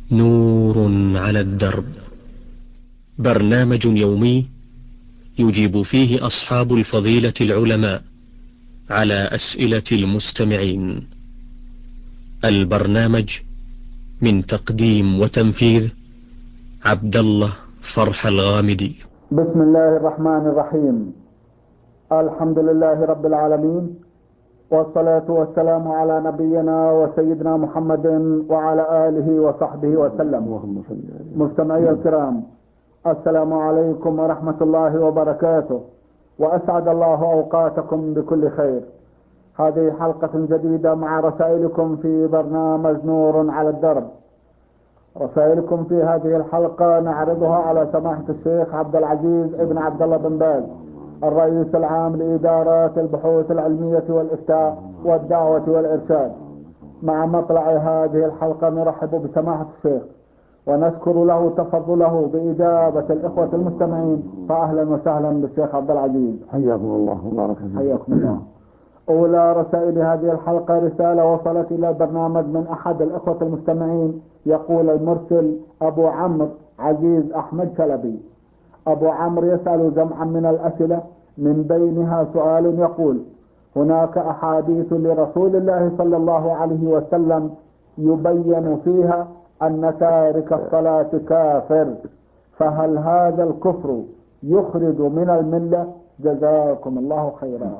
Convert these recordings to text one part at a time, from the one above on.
نور على الدرب، برنامج يومي يجيب فيه أصحاب الفضيلة العلماء على أسئلة المستمعين. البرنامج من تقديم وتنفيذ عبد الله فرح الغامدي. بسم الله الرحمن الرحيم. الحمد لله رب العالمين، والصلاة والسلام على نبينا وسيدنا محمد وعلى آله وصحبه وسلم. مستمعي الكرام، السلام عليكم ورحمة الله وبركاته، وأسعد الله أوقاتكم بكل خير. هذه حلقة جديدة مع رسائلكم في برنامج نور على الدرب. رسائلكم في هذه الحلقة نعرضها على سماحة الشيخ عبد العزيز ابن عبد الله بن باز، الرئيس العام لإدارات البحوث العلمية والإفتاء والدعوة والإرشاد. مع مطلع هذه الحلقة نرحب بسماحة الشيخ ونشكر له تفضله بإجابة الإخوة المستمعين، فأهلا وسهلا بالشيخ عبد العزيز. حياكم الله وبارك فيكم. حياكم الله. أولى رسائل هذه الحلقة رسالة وصلت إلى البرنامج من أحد الإخوة المستمعين، يقول المرسل أبو عمرو عزيز أحمد شلبي. أبو عمرو يسأل جمعا من الأسئلة، من بينها سؤال يقول: هناك أحاديث لرسول الله صلى الله عليه وسلم يبين فيها أن تارك الصلاة كافر، فهل هذا الكفر يخرج من الملة؟ جزاكم الله خيرا.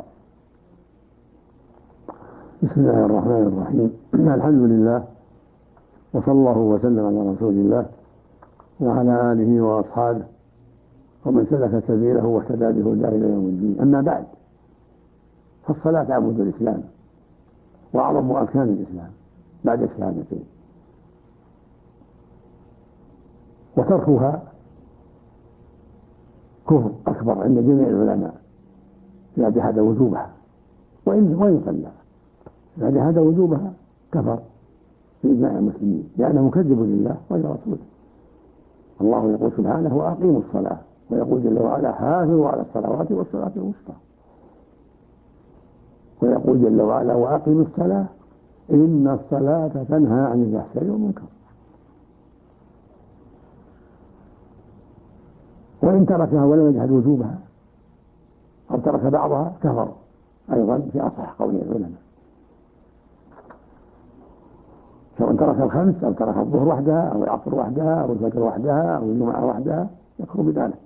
بسم الله الرحمن الرحيم. الحمد لله، وصلى الله وسلم على رسول الله وعلى آله وأصحابه ومن سلك سبيله واهتدى بهداه إلى يوم الدين. أما بعد، فالصلاة عمود الإسلام وأعظم أركان الإسلام بعد الشهادتين، وتركها كفر أكبر عند جميع العلماء إذا جحد وجوبها، وإن صلى إذا جحد وجوبها كفر في إجماع المسلمين، لأنه مكذب لله ولرسوله. الله يقول سبحانه: وأقيموا الصلاة، ويقول جل وعلا: حافظوا على الصلوات والصلاة الوسطى، ويقول جل وعلا: وأقيموا الصلاة إن الصلاة تنهى عن الفحشاء والمنكر. وإن تركها ولم يجحد وجوبها أو ترك بعضها كفر أيضا في أصح قول العلماء، سواء ترك الخمس أو ترك الظهر وحدها أو العصر وحدها أو الفجر وحدها أو الجمعة وحدها، يكفر بذلك.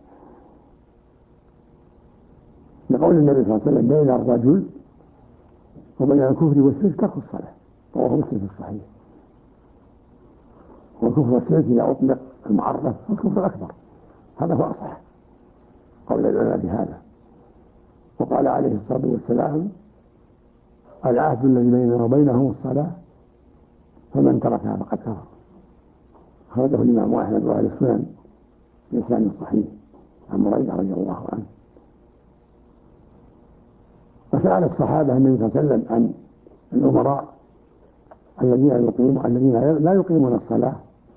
لقول النبي صلى الله عليه وسلم: بين الرجل وبين الكفر والشرك ترك الصلاة، رواه مسلم في الصحيح. والكفر والشرك إذا أطلق المعرف الكفر الأكبر، هذا هو أصح قول العلماء بهذا. وقال عليه الصلاة والسلام: العهد الذي بيننا وبينهم الصلاة، فمن تركها فقد كفر. خرجه الإمام أحمد وأهل السنن بإسناد صحيح عن بريدة رضي الله عنه. وسأل الصحابة النبي صلى الله عليه وسلم عن الأمراء الذين لا يقيمون الصلاة،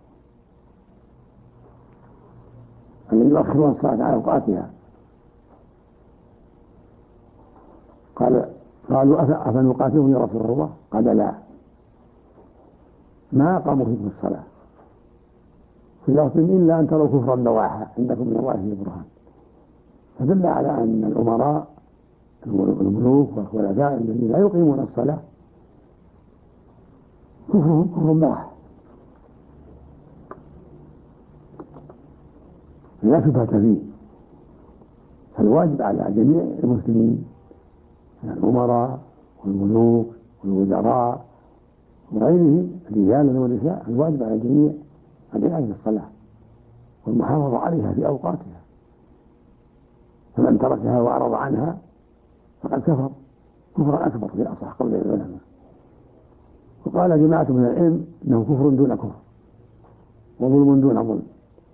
الذين يؤخرون الصلاة على أوقاتها. قالوا: أفنقاتلهم يا رسول الله؟ قال: لا، ما قاموا فيكم الصلاة، في لفظ: إلا أن تروا كفرا بواحا عندكم من الله في برهان. فدل على أن الأمراء الملوك والخلفاء الذين لا يقيمون الصلاة كفرهم كفر بواح، لا شبهة فيه. فالواجب على جميع المسلمين من الأمراء والملوك والوزراء وغيرهم رجالا ونساء، الواجب على الجميع العناية بالصلاة والمحافظة عليها في أوقاتها، فمن تركها وأعرض عنها فقد كفر كفرا أكبر في أصح قول العلماء. وقال جماعة من العلم: إنه كفر دون كفر وظلم دون ظلم،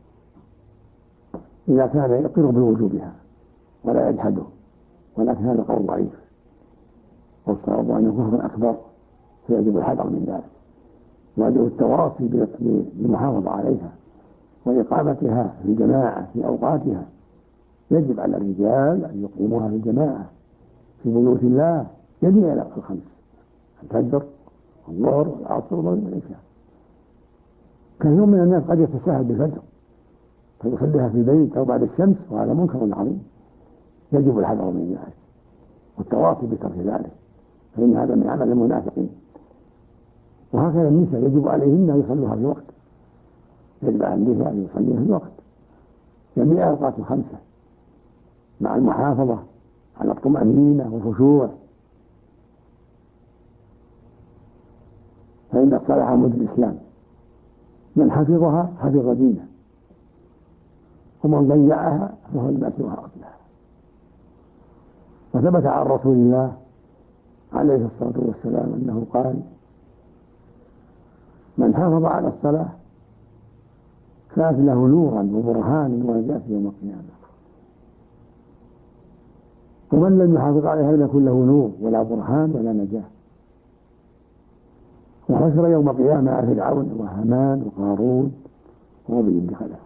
إذا كان يقر بوجوبها ولا يجحده، ولكن هذا قول ضعيف، والصواب أنه كفر أكبر، فيجب الحذر من ذلك، ويجب التواصي بالمحافظة عليها وإقامتها في الجماعة في أوقاتها. يجب على الرجال أن يقيموها في الجماعة في بيوت الله جميع الخمس: الفجر والظهر والعصر والمغرب والعشاء. كثير من الناس قد يتساهل بالفجر فيصليها في البيت أو بعد الشمس، وهذا منكر عظيم يجب الحذر من ذلك والتواصي بترك ذلك، فإن هذا من عمل المنافقين. وهكذا النساء يجب عليهن أن يصلوها في وقت، يجب على النساء أن يصليها في وقت جميع الأوقات الخمسة مع المحافظة على الطمأنينة والخشوع، فإن الصلاة عمود الإسلام، من حفظها حفظ دينه، ومن ضيعها فهو المأسوها أصلها. وثبت عن رسول الله عليه الصلاة والسلام أنه قال: من حافظ على الصلاة كانت له نورا وبرهانا ونجاة يوم القيامة، ومن لم يحافظ عليها لم يكن له نور ولا برهان ولا نجاة. وحشر يوم القيامة فرعون وهامان وقارون وأبي بن خلف.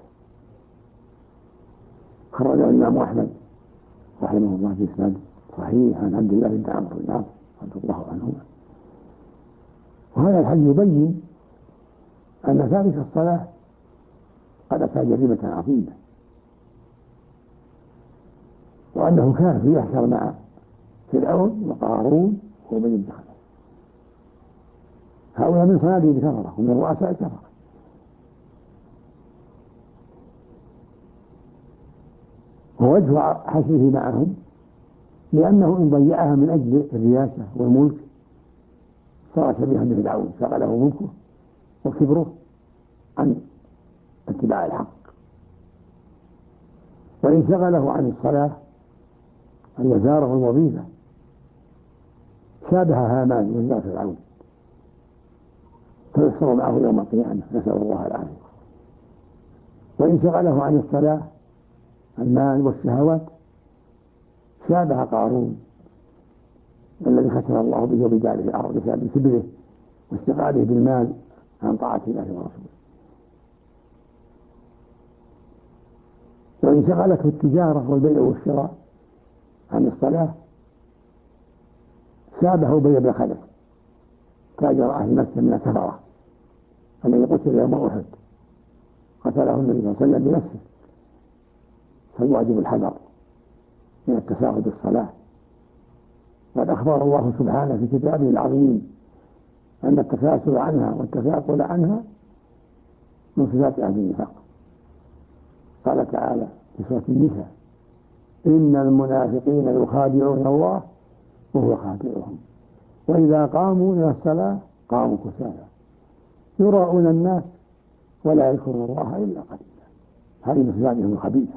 خرجه الإمام أحمد رحمه الله في إسناد صحيح عن عبد الله بن عمرو بن العاص رضي الله عنهما. وهذا الحديث يبين أن تارك الصلاة قد أتى جريمة عظيمة، وأنه كان يحشر مع فرعون وقارون وأبي بن خلف. هؤلاء من صناديد الكفرة ومن رؤساء الكفرة، ووجه حشره معهم لأنه إن ضيعها من أجل الرياسة والملك صار شبيها بفرعون، شغله ملكه وكبره عن اتباع الحق. وإن شغله عن الصلاة الوزارة والوظيفة شابه هامان وزار فرعون، فيحشر معه يوم القيامة، نسأل الله العافية. وإن شغله عن الصلاة المال والشهوات شابه قارون الذي خسر الله به وبداره في الأرض بسبب كبره واستغلاله بالمال عن طاعة الله ورسوله. وإن شغلته التجارة والبيع والشراء عن الصلاة شابه أبي بن خلف تاجر أهل مكة من الكفرة الذي قتل يوم أحد، قتله النبي صلى الله عليه وسلم بنفسه. فالواجب الحذر من التساهل بالصلاة. وقد أخبر الله سبحانه في كتابه العظيم أن التكاسل عنها والتثاقل عنها من صفات أهل النفاق. قال تعالى في سورة النساء: إن المنافقين يخادعون الله وهو خادعهم وإذا قاموا إلى الصلاة قاموا كسالى يراءون الناس ولا يذكرون الله إلا قليلا. هذه من صفاتهم الخبيثة.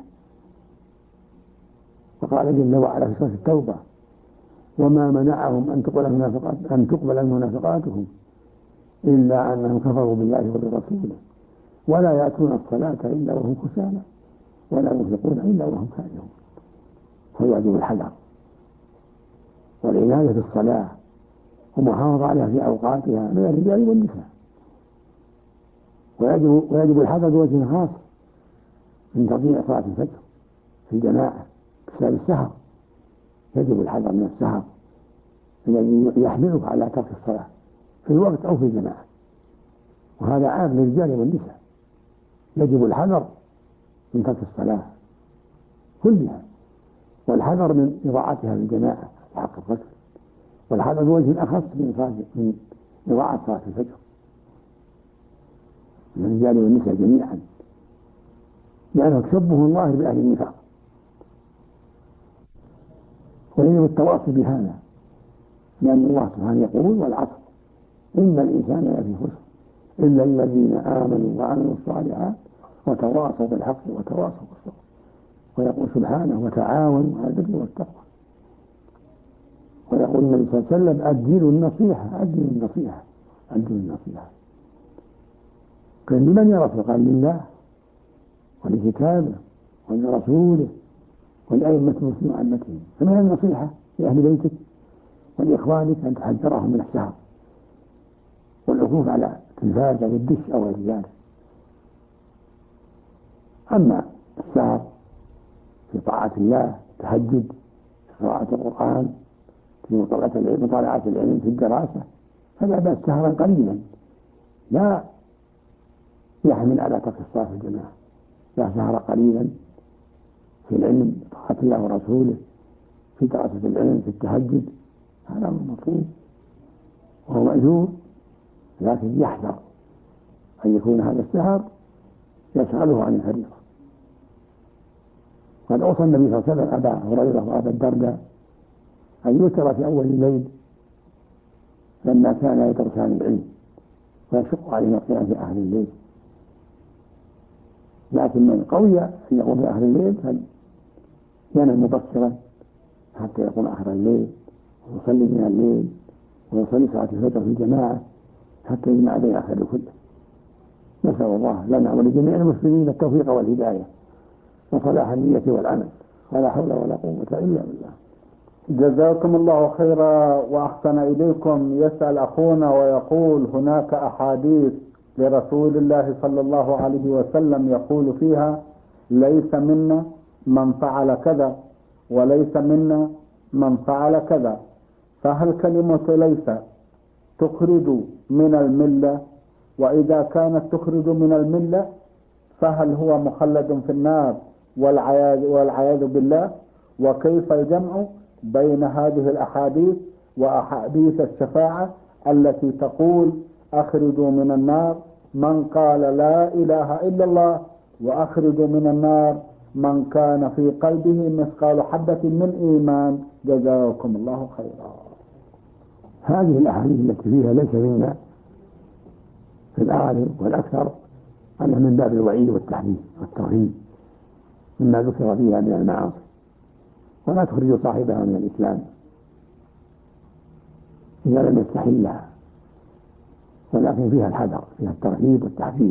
وقال جل وعلا في سورة التوبة: وما منعهم أن تقبل منافقاتهم إلا أنهم كفروا بالله وبرسوله ولا يأتون الصلاة إلا وهم كسالى ولا ينفقون إلا وهم كارهون. فيجب الحذر والعناية بالصلاة ومحافظة عليها في أوقاتها من الرجال والنساء. ويجب الحذر بوجه خاص من تضييع صلاة الفجر في الجماعة بسبب السهر. يجب الحذر من السهر الذي يحملك على ترك الصلاة في الوقت أو في الجماعة، وهذا عام للرجال والنساء. يجب الحذر من ترك الصلاة كلها، والحذر من إضاعتها للجماعة في حق الرجل، والحذر بوجه أخص من إضاعة صلاة الفجر للرجال والنساء جميعا، لأنه تشبه الله بأهل النفاق. ويجب التواصي بهذا، لأن الله سبحانه يقول: والعصر إن الإنسان لفي خسر إلا الذين آمنوا وعملوا الصالحات وتواصوا بالحق وتواصوا بالصبر. ويقول سبحانه: وتعاونوا على البر والتقوى. ويقول النبي صلى الله عليه وسلم: أدلوا النصيحة أدلوا النصيحة أدلوا النصيحة. قال: لمن يا رسول؟ قال: لله ولكتابه ولرسوله ولأئمة المسلمين وعامتهم. فمن النصيحة لأهل بيتك ولإخوانك أن تحذرهم من السهر والعكوف على التلفاز أو الدش أو غير ذلك. أما السهر في طاعة الله، تهجد، قراءة القرآن، في مطالعة العلم، في الدراسة، فلا بأس سهرا قليلا لا يحمل على ترك الصلاة في الجماعة. إذا سهر قليلا في العلم طاعة الله ورسوله، في دراسة العلم، في التهجد، هذا أمر مطلوب وهو مأجور، لكن يحذر أن يكون هذا السهر يشغله عن الفريضة. قد أوصى النبي صلى الله عليه وسلم أبا هريرة وأبا الدرداء أن يوتر في أول الليل لما كان يدرسان العلم ويشق عليهم القيام في آخر الليل، لكن من قوي أن يقوم في آخر الليل فينام مبكرا حتى يقوم آخر الليل ويصلي من الليل ويصلي صلاة الفجر في الجماعة حتى يجمع بين الخير كله. نسأل الله لنا ولجميع المسلمين التوفيق والهداية وصلاح النية والعمل، ولا حول ولا قوة إلا بالله. جزاكم الله خيرا وأحسن إليكم. يسأل أخونا ويقول: هناك أحاديث لرسول الله صلى الله عليه وسلم يقول فيها: ليس منا من فعل كذا وليس منا من فعل كذا، فهل كلمة ليس تخرج من الملة؟ وإذا كانت تخرج من الملة فهل هو مخلد في النار والعياذ بالله؟ وكيف الجمع بين هذه الأحاديث وأحاديث الشفاعة التي تقول: أخرجوا من النار من قال لا إله إلا الله، وأخرجوا من النار من كان في قلبه مثقال حبة من إيمان؟ جزاكم الله خيرا. هذه الأحاديث التي فيها ليس منا في الأغلب والأكثر أنها من باب الوعيد والتحذير والترهيب مما ذكر فيها من المعاصي، ولا تخرج صاحبها من الإسلام إذا لم يستحلها، ولكن فيها الحذر، فيها الترهيب والتحذير.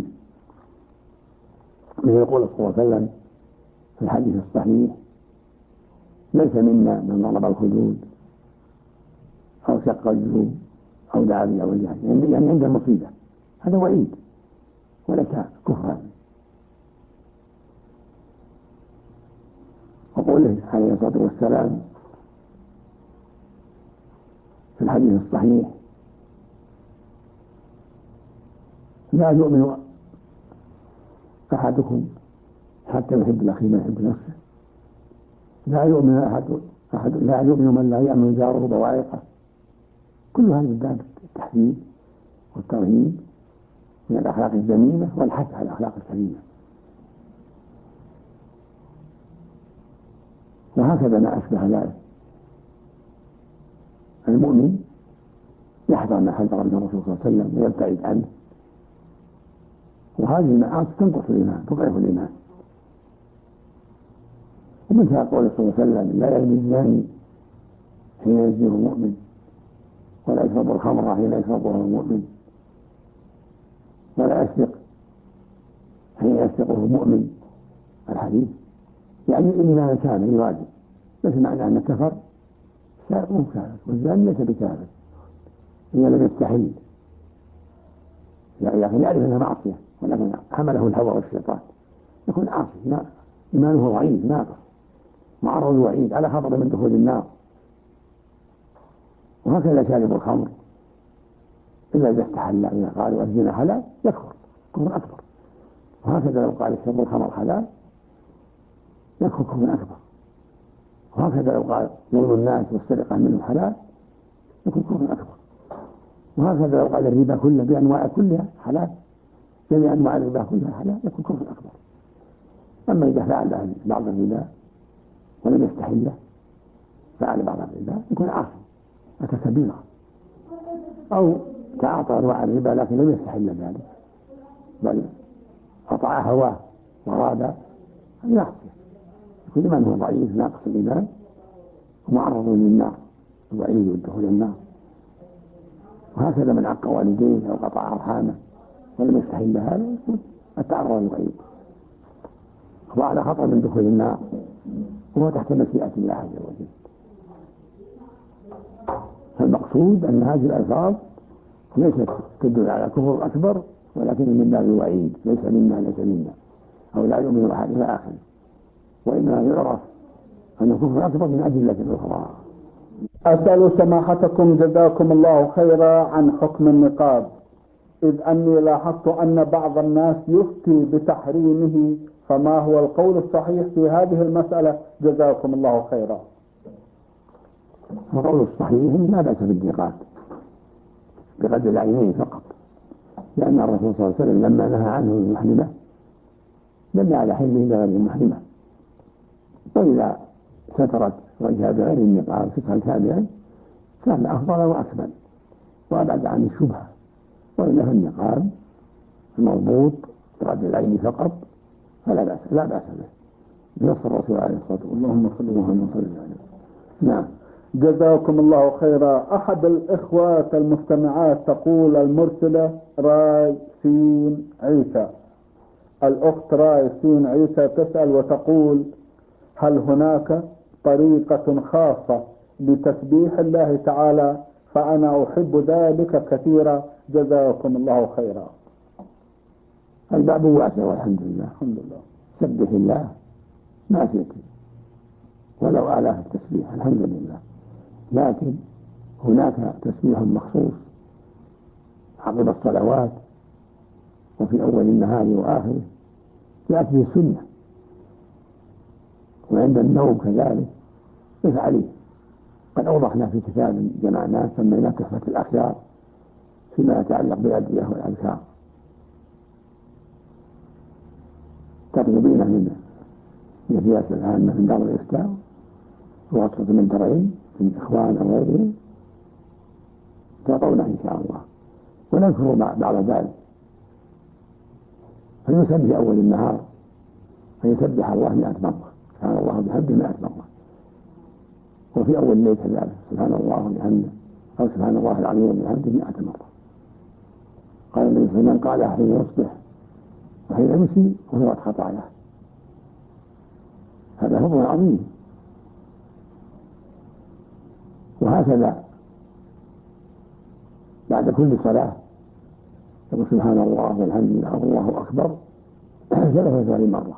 مثل يقول صلى الله عليه وسلم في الحديث الصحيح: ليس منا من ضرب الخدود أو شق الجيوب أو دعا بالأولياء، يعني عند المصيبة. هذا وعيد وليس كفرا. وقوله عليه الصلاة والسلام في الحديث الصحيح: لا يؤمن أحدكم حتى يحب لأخيه ما يحب نفسه. لا يؤمن من لا يأمن جاره بوائقه. كل هذا من باب التحذير والترهيب من الأخلاق الذميمة والحث على الأخلاق الكريمة. وهكذا ما أشبه ذلك. المؤمن يحذر ما حذر من الرسول صلى الله عليه وسلم ويبتعد عنه، وهذه المعاصي تنقص الإيمان، تضعف الإيمان. ومثل قول صلى الله عليه وسلم: لا يزني الزاني حين يزنيه المؤمن، ولا يشرب الخمر حين يشربها المؤمن، ولا يسرق حين يسرقه المؤمن. الحديث يعني الإيمان كامل الواجب، ليس معنى أن كفر السارق مو كافر، والزاني ليس بكافر إذا لم يستحل، يعني يعرف أنها معصية ولكن حمله الهوى والشيطان يكون عاصي، إيمانه ضعيف ناقص معرض وعيد على خطر من دخول النار. وهكذا شارب الخمر إلا إذا استحل، إذا قالوا الزنا حلال يكفر كفر أكبر. وهكذا لو قال شرب الخمر حلال يكفر كفر أكبر. وهكذا لو قال يوم الناس والسرقة منه حلال يكون كفر أكبر. وهكذا لو قال الربا كله بأنواع كلها حلال، جميع أنواع الربا كلها حلال، يكون كفر أكبر. أما إذا فعل بعض الربا ولم يستحله، فعل بعض الربا يكون عاصي أتى كبيرة، أو تعاطى أنواع الربا لكن لم يستحل ذلك بل أطاع هواه وأراد أن يعصي، كل من هو ضعيف ناقص الإيمان ومعرض للنار الوعيد والدخول النار. وهكذا من عق والديه أو قطع أرحامه ولم يستحل هذا التعرض للوعيد وعلى خطر من دخول النار، وهو تحت مشيئة الله عز وجل. فالمقصود أن هذه الألفاظ ليست تدل على كفر أكبر، ولكن من باب الوعيد: ليس منا أو لا يؤمن أحد إلى آخره. وإنما يعرف أن كفر أكبر من أدلة أخرى. أسأل سماحتكم جزاكم الله خيرا عن حكم النقاب. إذ أني لاحظت أن بعض الناس يفتي بتحريمه، فما هو القول الصحيح في هذه المسألة؟ جزاكم الله خيرا. القول الصحيح لا بأس بالدقات بقدر العينين فقط، لأن الرسول صلى الله عليه وسلم لما نهى عنه المحرمة دل على حله بغير المحرمة، وإذا سترت وجهها بغير النقاب سترا كاملا كان أفضل وأكمل وأبعد عن الشبهة، وإلا النقاب المضبوط بقدر العين فقط فلا بأس به بنص الرسول عليه الصلاة والسلام. اللهم صل وسلم. نعم. جزاكم الله خيرا. أحد الإخوات المستمعات تقول المرسلة راي سين عيسى، الأخت راي سين عيسى تسأل وتقول: هل هناك طريقة خاصة لتسبيح الله تعالى؟ فأنا أحب ذلك كثيرا، جزاكم الله خيرا. الباب واسع والحمد لله. الحمد لله. سبح الله ما فيك ولو آلاف التسبيح الحمد لله، لكن هناك تسبيح مخصوص عقب الصلوات وفي أول النهار وآخره جاءت به السنة، وعند النوم كذلك افعليه. قد أوضحنا في كتاب جمعناه سميناه تحفة الأخيار فيما يتعلق بالأدعية والأذكار، تطلبين من الرئاسة العامة من دار الإفتاء ووصفة من درعين من إخوان أو غيرهم تعطونا إن شاء الله، ونذكر بعض ذلك. فيسبح أول النهار فيسبح الله 100 مرة، سبحان الله وبحمده 100 مرة، وفي أول الليل كذلك سبحان الله وبحمده أو سبحان الله العظيم وبحمده 100 مرة. قال النبي صلى الله عليه وسلم: قال حين يصبح وحين يمسي وهو خطاياه. هذا فضل عظيم. وهكذا بعد كل صلاة يقول سبحان الله والحمد لله والله أكبر 33 مرة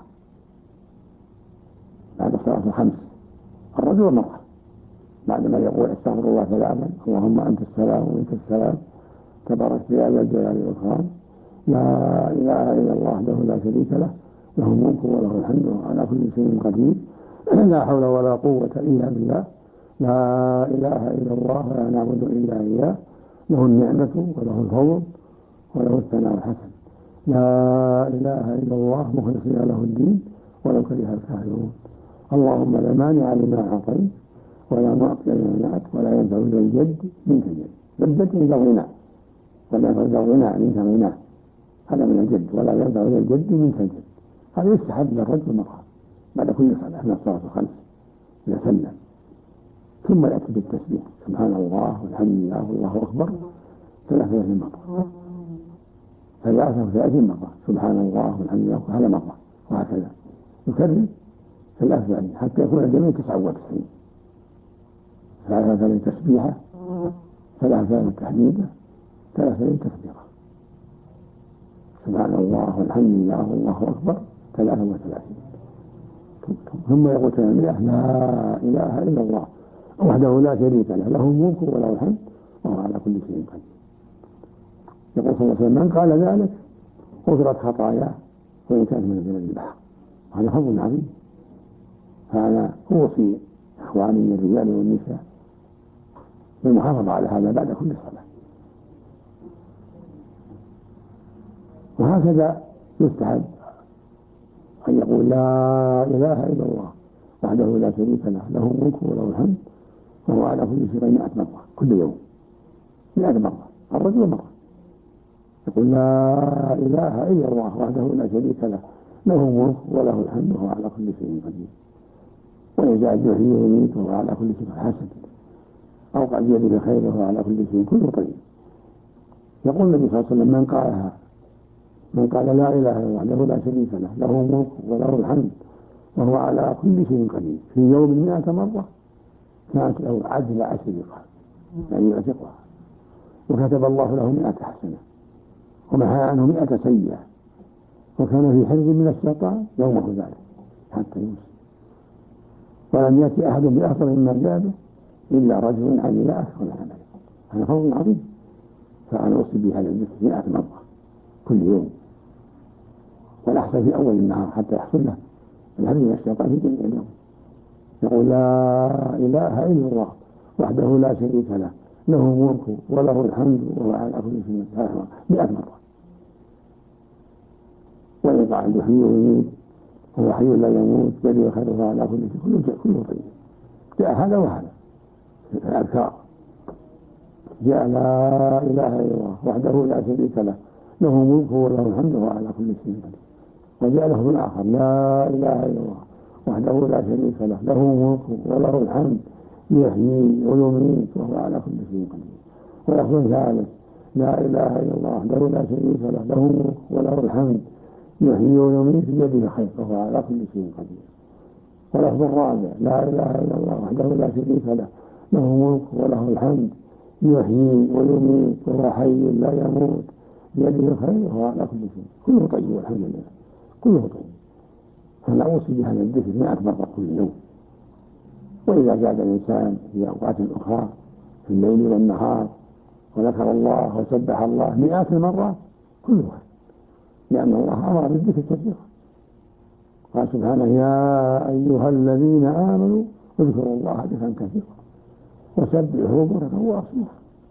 بعد الصلاة الخمس، الرجل مرة بعدما يقول استغفر الله 3 اللهم أنت السلام ومنك السلام تبارك يا ذا الجلال والإكرام لا إله إلا الله وحده لا شريك له له الملك وله الحمد وهو على كل شيء قدير لا حول ولا قوة إلا بالله لا إله إلا الله ولا نعبد إلا إياه له النعمة وله الفضل وله الثناء الحسن لا إله إلا الله مخلصين له الدين ولو كره الكافرون اللهم لا مانع لما أعطيت ولا معطي لما منعت ولا ينفع ذا الجد منك الجد. الجد من الغنى ولا ينفع ذا الغنى منك الغنى، هذا من الجد. ولا ينفع ذا الجد منك الجد. هذا يستحب للرجل مرة بعد كل صلاة من الصلاة الخمس إذا سلم، ثم يأتي بالتسبيح سبحان الله والحمد لله والله أكبر 33 مرة، 33 مرة سبحان الله والحمد لله هذا مرة، وهكذا يكرر 33 حتى يكون الجميع 99. 33 تسبيحة 33 تحميدة 33 تكبيرة سبحان الله والحمد لله والله أكبر 33. ثم يقول لا إله إلا الله وحده لا شريك له له الملك وله الحمد وهو على كل شيء قدير. يقول صلى الله عليه وسلم: من قال ذلك غفرت خطاياه وإن كانت من زبد البحر. هذا فضل عظيم. فأنا أوصي إخواني من الرجال والنساء بالمحافظة على هذا بعد كل صلاة. وهكذا يستحب أن يقول لا إله إلا الله وحده لا شريك له له الملك وله الحمد وهو على كل شيء 100 مرة كل يوم 100 مرة، الرجل مرة. يقول لا إله إلا الله وحده لا شريك له له الملك وله الحمد وهو على كل شيء قدير ويزال يحيي ويميت وهو على كل شيء حسن أوقع بيده خير وهو على كل شيء كله طيب. يقول النبي صلى الله عليه وسلم: من قال لا إله إلا الله وحده لا شريك له له الملك وله الحمد وهو على كل شيء قدير في يوم 100 مرة كانت له عدل 10 رقاب، يعني يعتقها، وكتب الله له 100 حسنة ومحى عنه 100 سيئة، وكان في حرز من الشيطان يومه ذلك حتى يمسي، ولم يأتي أحد بأفضل مما جاء به إلا رجل عمل أكثر العمل. هذا فضل عظيم. فأنا أوصي بهذا الذكر 100 مرة كل يوم، والأحسن في أول النهار حتى يحصل له الهرب من الشيطان في جميع اليوم. يقول لا إله إلا الله وحده لا شريك له، له الملك وله الحمد وهو على كل شيء قدير 100 مرة. ويقع يحيي ويميت هو حي لا يموت بل خيره على كل شيء كله طيب. جاء هذا وهذا في الأذكار، جاء لا إله إلا الله وحده لا شريك له، له الملك وله الحمد وهو على كل شيء قدير. وجاء له الآخر لا إله إلا الله وحده لا شريك له، له الملك وله الحمد يحيي ويميت وهو على كل شيء قدير. ولفظ ثالث لا إله إلا الله وحده لا شريك له، له الملك وله الحمد يحيي ويميت بيده الخير وهو على كل شيء قدير. ولفظ الرابع لا إله إلا الله وحده لا شريك له، له الملك وله الحمد يحيي ويميت وهو حي لا يموت بيده الخير وهو على كل شيء كله طيب والحمد لله كله طيب. فلا أوصي بهذا الذكر 100 مرة كل يوم. وإذا زاد الإنسان في أوقات أخرى في الليل والنهار وذكر الله وسبح الله 100 مرة كلها، لأن الله أمر بالذكر كثيرا. قال سبحانه يا أيها الذين آمنوا اذكروا الله ذكرا كثيرا وسبحوه بكرة وأصيلا.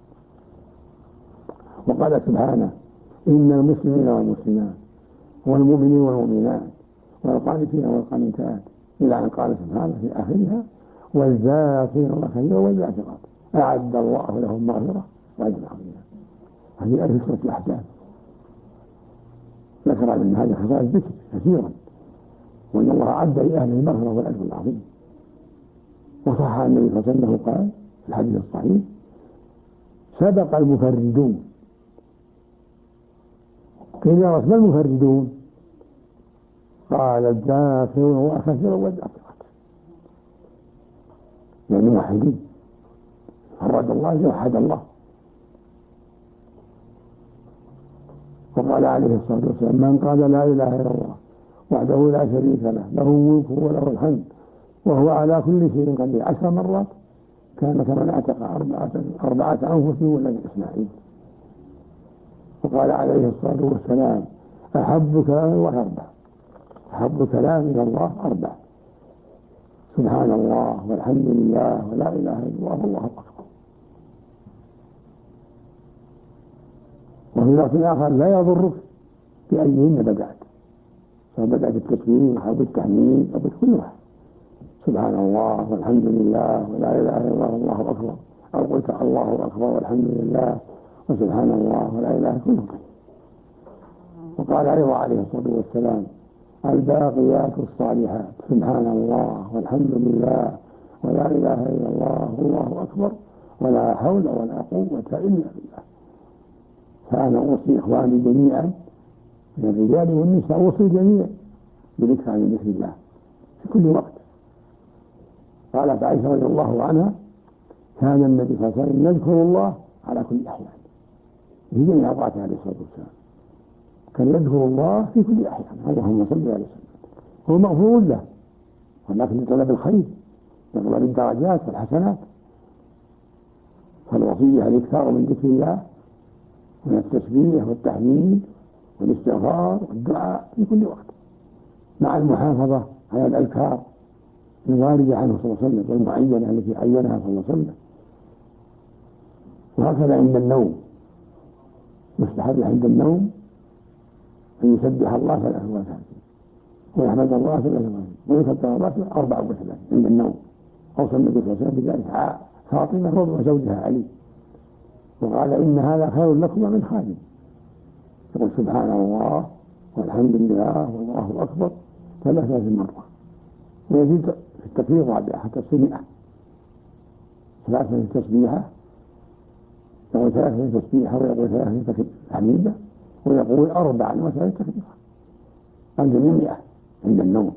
وقال سبحانه إن المسلمين والمسلمات والمؤمنين والمؤمنات والقانتين والقانتات، إلى أن قال سبحانه في آخرها والذاكرين الله كثيرا والذاكرات أعد الله لهم مغفرة وأجرا عظيما. هذه آية سورة الأحزاب ذكر من هذه خصائص الذكر كثيرا، وأن الله أعد لأهله المغفرة والأجر العظيم. وصح عن النبي صلى الله عليه وسلم قال في الحديث الصحيح سبق المفردون. قيل يا رسول ما المفردون؟ قال الذاكرون وكثيرا والذاكرات، يعني موحدين فرد الله وحد الله. وقال عليه الصلاة والسلام من قال لا إله إلا الله وحده لا شريك له، له الملك وله الحمد وهو على كل شيء قدير 10 مرات كان كمن اعتق 4 أنفس من ولد إسماعيل. وقال عليه الصلاة والسلام أحب كلام الله 4، أحب كلام إلى الله 4: سبحان الله والحمد لله ولا إله إلا الله والله أكبر. وفي وقت آخر لا يضرك بأيهن بدأت، فبدأت بالتسبيح أو بالتحميد أو بكل واحد، سبحان الله والحمد لله ولا إله إلا الله والله أكبر، أو قلت الله أكبر والحمد لله وسبحان الله ولا إله إلا الله. وقال أيضا عليه الصلاة والسلام الباقيات الصالحات سبحان الله والحمد لله ولا إله إلا الله والله أكبر ولا حول ولا قوة إلا بالله. فأنا أوصي إخواني جميعا من الرجال والنساء، أوصي الجميع بذكر عن ذكر الله في كل وقت. قالت عائشة رضي الله عنها كان النبي صلى الله عليه وسلم يذكر الله على كل أحيان في جميع أوقاته عليه الصلاة والسلام، كان يذكر الله في كل أحيان. اللهم صل عليه وسلم هو مغفور له، ولكن لطلب الخير لطلب الدرجات والحسنات. فالوصية الاكثار من ذكر الله من التسبيح والتحميد والاستغفار والدعاء في كل وقت، مع المحافظة على الأذكار الواردة عنه صلى الله عليه وسلم والمعينة التي عينها صلى الله عليه وسلم. وهكذا عند النوم يستحب عند النوم أن يسبح الله 33 ويحمد الله 33 ويكبر الله 34 عند النوم. أوصى النبي صلى الله عليه وسلم بذلك فاطمة وزوجها علي، وقال إن هذا خير لكما من خادم. يقول سبحان الله والحمد لله والله أكبر 33 مرة، ويزيد في التكبير الرابع حتى 100. 3 تسبيحة، يقول 3 تسبيحة ويقول 3 تحميدة ويقول 34 تكبيرة عند 100 عند النوم.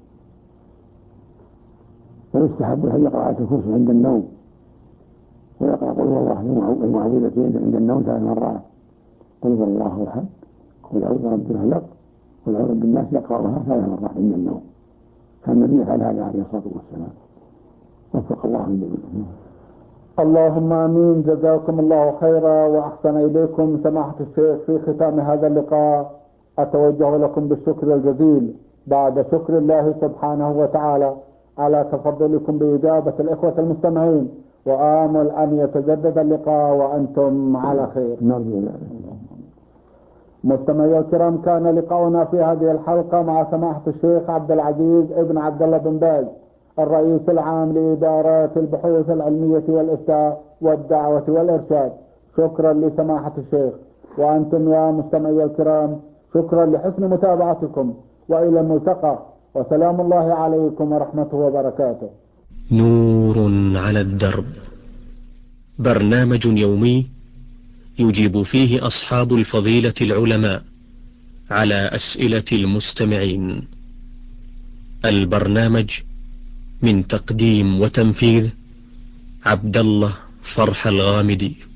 ويستحب أن يقرأ آية الكرسي عند النوم، ويقرأ قل هو الله المعوذتين عند النوم 3 مرات: قل هو الله أحد، قل أعوذ برب الفلق، قل أعوذ بالناس، يقرأها 3 مرات عند النوم. كان النبي يفعل هذا عليه الصلاة والسلام، وفق الله الجميع. اللهم امين. جزاكم الله خيرا واحسن اليكم سماحة الشيخ. في ختام هذا اللقاء اتوجه لكم بالشكر الجزيل بعد شكر الله سبحانه وتعالى على تفضلكم باجابة الاخوة المستمعين، وامل ان يتجدد اللقاء وانتم على خير. مستمعي الكرام، كان لقاؤنا في هذه الحلقة مع سماحة الشيخ عبد العزيز ابن عبد الله بن باز، الرئيس العام لإدارات البحوث العلمية والإفتاء والدعوة والإرشاد. شكرا لسماحة الشيخ، وأنتم يا مستمعي الكرام شكرا لحسن متابعتكم، وإلى الملتقى، وسلام الله عليكم ورحمته وبركاته. نور على الدرب، برنامج يومي يجيب فيه أصحاب الفضيلة العلماء على أسئلة المستمعين. البرنامج من تقديم وتنفيذ عبد الله فرح الغامدي.